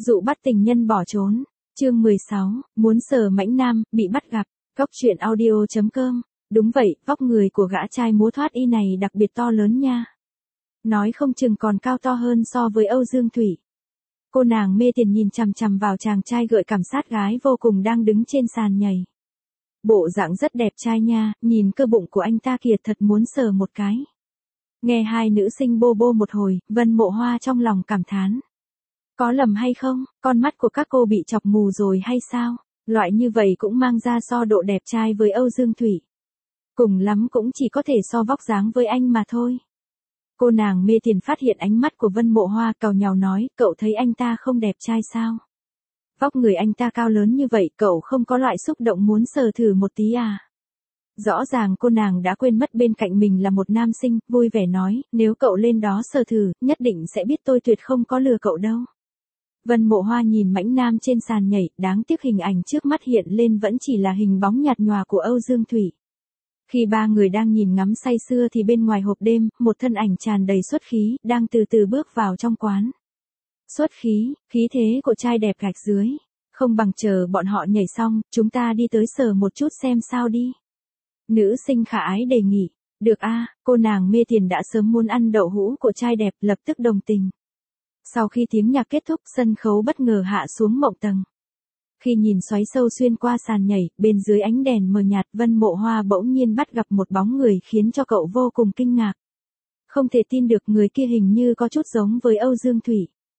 Dụ bắt tình nhân bỏ trốn. Chương 16, muốn sờ mãnh nam, bị bắt gặp. Góc truyện audio.com. Đúng vậy, vóc người của gã trai múa thoát y này đặc biệt to lớn nha. Nói không chừng còn cao to hơn so với Âu Dương Thủy. Cô nàng mê tiền nhìn chằm chằm vào chàng trai gợi cảm sát gái vô cùng đang đứng trên sàn nhảy. Bộ dạng rất đẹp trai nha, nhìn cơ bụng của anh ta kìa, thật muốn sờ một cái. Nghe hai nữ sinh bô bô một hồi, Vân Mộ Hoa trong lòng cảm thán. Có lầm hay không, con mắt của các cô bị chọc mù rồi hay sao? Loại như vậy cũng mang ra so độ đẹp trai với Âu Dương Thủy. Cùng lắm cũng chỉ có thể so vóc dáng với anh mà thôi. Cô nàng mê tiền phát hiện ánh mắt của Vân Mộ Hoa, càu nhàu nói, cậu thấy anh ta không đẹp trai sao? Vóc người anh ta cao lớn như vậy, cậu không có loại xúc động muốn sờ thử một tí à? Rõ ràng cô nàng đã quên mất bên cạnh mình là một nam sinh, vui vẻ nói, nếu cậu lên đó sờ thử, nhất định sẽ biết tôi tuyệt không có lừa cậu đâu. Vân Mộ Hoa nhìn mãnh nam trên sàn nhảy, đáng tiếc hình ảnh trước mắt hiện lên vẫn chỉ là hình bóng nhạt nhòa của Âu Dương Thủy. Khi ba người đang nhìn ngắm say sưa thì bên ngoài hộp đêm, một thân ảnh tràn đầy xuất khí, đang từ từ bước vào trong quán. Xuất khí, khí thế của trai đẹp gạch dưới. Không bằng chờ bọn họ nhảy xong, chúng ta đi tới sờ một chút xem sao đi. Nữ sinh khả ái đề nghị. Được a, cô nàng mê tiền đã sớm muốn ăn đậu hũ của trai đẹp, lập tức đồng tình. Sau khi tiếng nhạc kết thúc, sân khấu bất ngờ hạ xuống mộng tầng. Khi nhìn xoáy sâu xuyên qua sàn nhảy, bên dưới ánh đèn mờ nhạt, Vân Mộ Hoa bỗng nhiên bắt gặp một bóng người khiến cho cậu vô cùng kinh ngạc. Không thể tin được người kia hình như có chút giống với Âu Dương Thủy.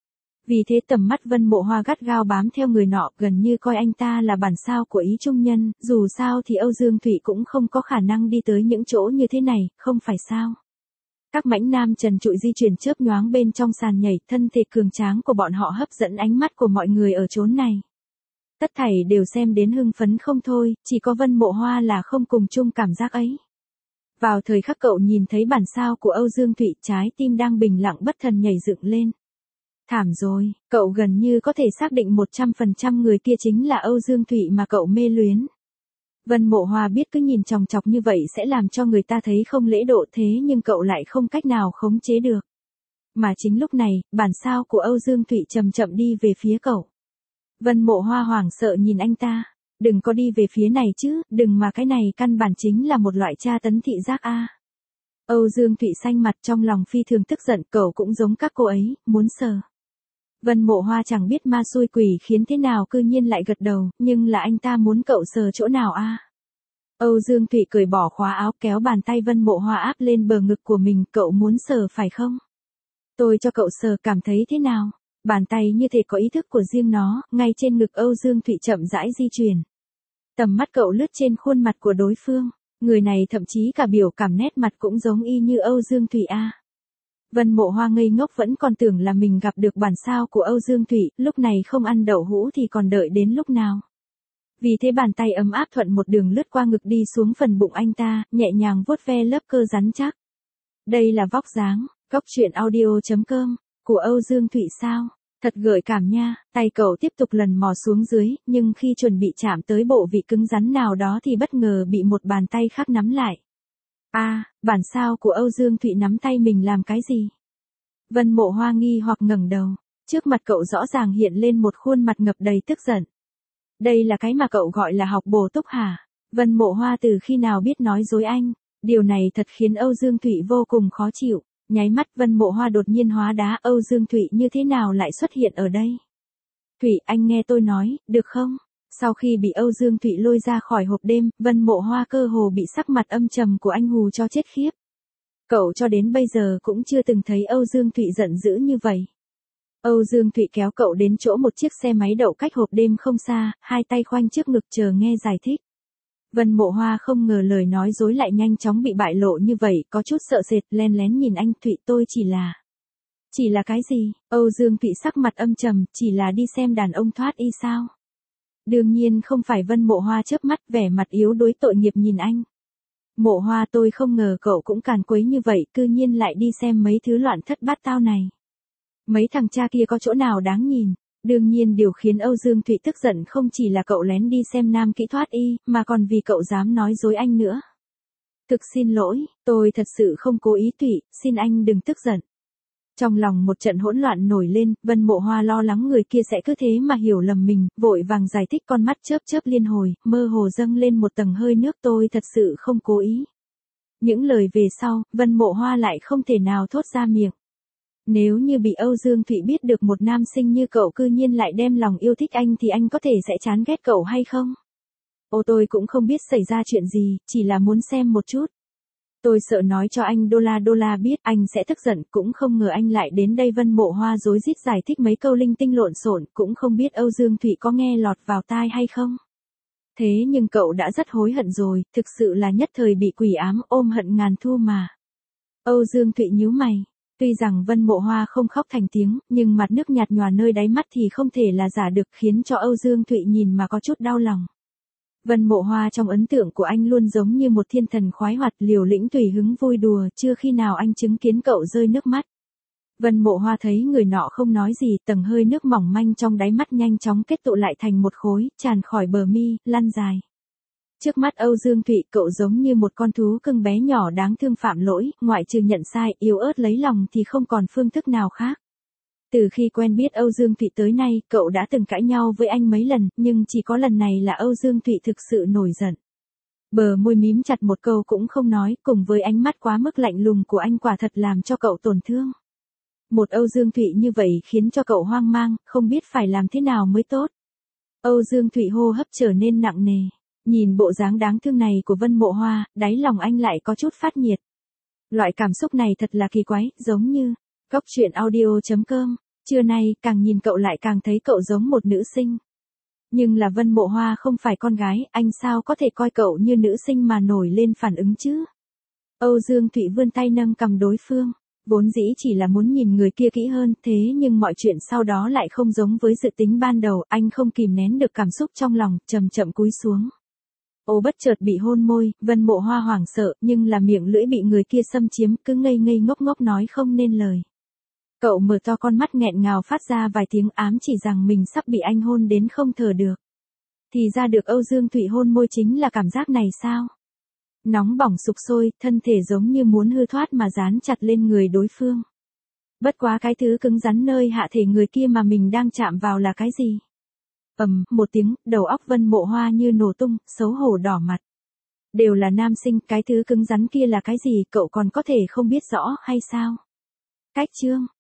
Vì thế tầm mắt Vân Mộ Hoa gắt gao bám theo người nọ, gần như coi anh ta là bản sao của ý trung nhân, dù sao thì Âu Dương Thủy cũng không có khả năng đi tới những chỗ như thế này, không phải sao? Các mãnh nam trần trụi di chuyển chớp nhoáng bên trong sàn nhảy, thân thể cường tráng của bọn họ hấp dẫn ánh mắt của mọi người ở chốn này. Tất thảy đều xem đến hưng phấn không thôi, chỉ có Vân Mộ Hoa là không cùng chung cảm giác ấy. Vào thời khắc cậu nhìn thấy bản sao của Âu Dương Thủy, trái tim đang bình lặng bất thần nhảy dựng lên. Thảm rồi, cậu gần như có thể xác định 100% người kia chính là Âu Dương Thủy mà cậu mê luyến. Vân Mộ Hoa biết cứ nhìn chòng chọc như vậy sẽ làm cho người ta thấy không lễ độ, thế nhưng cậu lại không cách nào khống chế được. Mà chính lúc này, bản sao của Âu Dương Thủy chậm chậm đi về phía cậu. Vân Mộ Hoa hoảng sợ nhìn anh ta. Đừng có đi về phía này chứ, đừng, mà cái này căn bản chính là một loại tra tấn thị giác a. Âu Dương Thủy xanh mặt, trong lòng phi thường tức giận, cậu cũng giống các cô ấy, muốn sờ. Vân Mộ Hoa chẳng biết ma xui quỷ khiến thế nào cư nhiên lại gật đầu, nhưng là anh ta muốn cậu sờ chỗ nào a? Âu Dương Thủy cởi bỏ khóa áo, kéo bàn tay Vân Mộ Hoa áp lên bờ ngực của mình, cậu muốn sờ phải không? Tôi cho cậu sờ, cảm thấy thế nào? Bàn tay như thể có ý thức của riêng nó, ngay trên ngực Âu Dương Thủy chậm rãi di chuyển. Tầm mắt cậu lướt trên khuôn mặt của đối phương, người này thậm chí cả biểu cảm nét mặt cũng giống y như Âu Dương Thủy a. Vân Mộ Hoa ngây ngốc, vẫn còn tưởng là mình gặp được bản sao của Âu Dương Thủy, lúc này không ăn đậu hũ thì còn đợi đến lúc nào. Vì thế bàn tay ấm áp thuận một đường lướt qua ngực đi xuống phần bụng anh ta, nhẹ nhàng vuốt ve lớp cơ rắn chắc. Đây là vóc dáng, góc truyện audio.com, của Âu Dương Thủy sao? Thật gợi cảm nha. Tay cậu tiếp tục lần mò xuống dưới, nhưng khi chuẩn bị chạm tới bộ vị cứng rắn nào đó thì bất ngờ bị một bàn tay khác nắm lại. Bản sao của Âu Dương Thủy nắm tay mình làm cái gì? Vân Mộ Hoa nghi hoặc ngẩng đầu. Trước mặt cậu rõ ràng hiện lên một khuôn mặt ngập đầy tức giận. Đây là cái mà cậu gọi là học bổ túc hả? Vân Mộ Hoa từ khi nào biết nói dối anh? Điều này thật khiến Âu Dương Thủy vô cùng khó chịu. Nháy mắt Vân Mộ Hoa đột nhiên hóa đá, Âu Dương Thủy như thế nào lại xuất hiện ở đây? Thủy, anh nghe tôi nói, được không? Sau khi bị Âu Dương Thủy lôi ra khỏi hộp đêm, Vân Mộ Hoa cơ hồ bị sắc mặt âm trầm của anh hù cho chết khiếp. Cậu cho đến bây giờ cũng chưa từng thấy Âu Dương Thủy giận dữ như vậy. Âu Dương Thủy kéo cậu đến chỗ một chiếc xe máy đậu cách hộp đêm không xa, hai tay khoanh trước ngực chờ nghe giải thích. Vân Mộ Hoa không ngờ lời nói dối lại nhanh chóng bị bại lộ như vậy, có chút sợ sệt, len lén nhìn anh. Thủy, tôi chỉ là cái gì? Âu Dương Thủy sắc mặt âm trầm, chỉ là đi xem đàn ông thoát y sao? Đương nhiên không phải. Vân Mộ Hoa chớp mắt, vẻ mặt yếu đuối tội nghiệp nhìn anh. Mộ Hoa, tôi không ngờ cậu cũng càn quấy như vậy, cư nhiên lại đi xem mấy thứ loạn thất bát tao này. Mấy thằng cha kia có chỗ nào đáng nhìn? Đương nhiên điều khiến Âu Dương Thủy tức giận không chỉ là cậu lén đi xem nam kỹ thoát y, mà còn vì cậu dám nói dối anh nữa. Thực xin lỗi, tôi thật sự không cố ý. Thủy, xin anh đừng tức giận. Trong lòng một trận hỗn loạn nổi lên, Vân Mộ Hoa lo lắng người kia sẽ cứ thế mà hiểu lầm mình, vội vàng giải thích, con mắt chớp chớp liên hồi, mơ hồ dâng lên một tầng hơi nước, tôi thật sự không cố ý. Những lời về sau, Vân Mộ Hoa lại không thể nào thốt ra miệng. Nếu như bị Âu Dương Thụy biết được một nam sinh như cậu cư nhiên lại đem lòng yêu thích anh thì anh có thể sẽ chán ghét cậu hay không? Tôi cũng không biết xảy ra chuyện gì, chỉ là muốn xem một chút. Tôi sợ nói cho anh Đô La biết, anh sẽ tức giận, cũng không ngờ anh lại đến đây. Vân Mộ Hoa rối rít giải thích mấy câu linh tinh lộn xộn, cũng không biết Âu Dương Thụy có nghe lọt vào tai hay không. Thế nhưng cậu đã rất hối hận rồi, thực sự là nhất thời bị quỷ ám, ôm hận ngàn thu mà. Âu Dương Thụy nhíu mày. Tuy rằng Vân Mộ Hoa không khóc thành tiếng, nhưng mặt nước nhạt nhòa nơi đáy mắt thì không thể là giả được, khiến cho Âu Dương Thụy nhìn mà có chút đau lòng. Vân Mộ Hoa trong ấn tượng của anh luôn giống như một thiên thần khoái hoạt, liều lĩnh tùy hứng vui đùa, chưa khi nào anh chứng kiến cậu rơi nước mắt. Vân Mộ Hoa thấy người nọ không nói gì, tầng hơi nước mỏng manh trong đáy mắt nhanh chóng kết tụ lại thành một khối, tràn khỏi bờ mi, lăn dài. Trước mắt Âu Dương Thụy, cậu giống như một con thú cưng bé nhỏ đáng thương phạm lỗi, ngoại trừ nhận sai, yếu ớt lấy lòng thì không còn phương thức nào khác. Từ khi quen biết Âu Dương Thụy tới nay, cậu đã từng cãi nhau với anh mấy lần, nhưng chỉ có lần này là Âu Dương Thụy thực sự nổi giận. Bờ môi mím chặt, một câu cũng không nói, cùng với ánh mắt quá mức lạnh lùng của anh quả thật làm cho cậu tổn thương. Một Âu Dương Thụy như vậy khiến cho cậu hoang mang, không biết phải làm thế nào mới tốt. Âu Dương Thụy hô hấp trở nên nặng nề. Nhìn bộ dáng đáng thương này của Vân Mộ Hoa, đáy lòng anh lại có chút phát nhiệt. Loại cảm xúc này thật là kỳ quái, giống như Cóc Truyện Audio.com. Trưa nay, càng nhìn cậu lại càng thấy cậu giống một nữ sinh. Nhưng là Vân Mộ Hoa không phải con gái, anh sao có thể coi cậu như nữ sinh mà nổi lên phản ứng chứ? Âu Dương Thụy vươn tay nâng cằm đối phương. Vốn dĩ chỉ là muốn nhìn người kia kỹ hơn, thế nhưng mọi chuyện sau đó lại không giống với dự tính ban đầu, anh không kìm nén được cảm xúc trong lòng, chậm chậm cúi xuống. Bất chợt bị hôn môi, Vân Mộ Hoa hoảng sợ, nhưng là miệng lưỡi bị người kia xâm chiếm, cứ ngây ngây ngốc ngốc nói không nên lời. Cậu mở to con mắt nghẹn ngào phát ra vài tiếng ám chỉ rằng mình sắp bị anh hôn đến không thở được. Thì ra được Âu Dương Thụy hôn môi chính là cảm giác này sao? Nóng bỏng sục sôi, thân thể giống như muốn hư thoát mà dán chặt lên người đối phương. Bất quá cái thứ cứng rắn nơi hạ thể người kia mà mình đang chạm vào là cái gì? Một tiếng, đầu óc Vân Mộ Hoa như nổ tung, xấu hổ đỏ mặt. Đều là nam sinh, cái thứ cứng rắn kia là cái gì, cậu còn có thể không biết rõ hay sao? Cách chương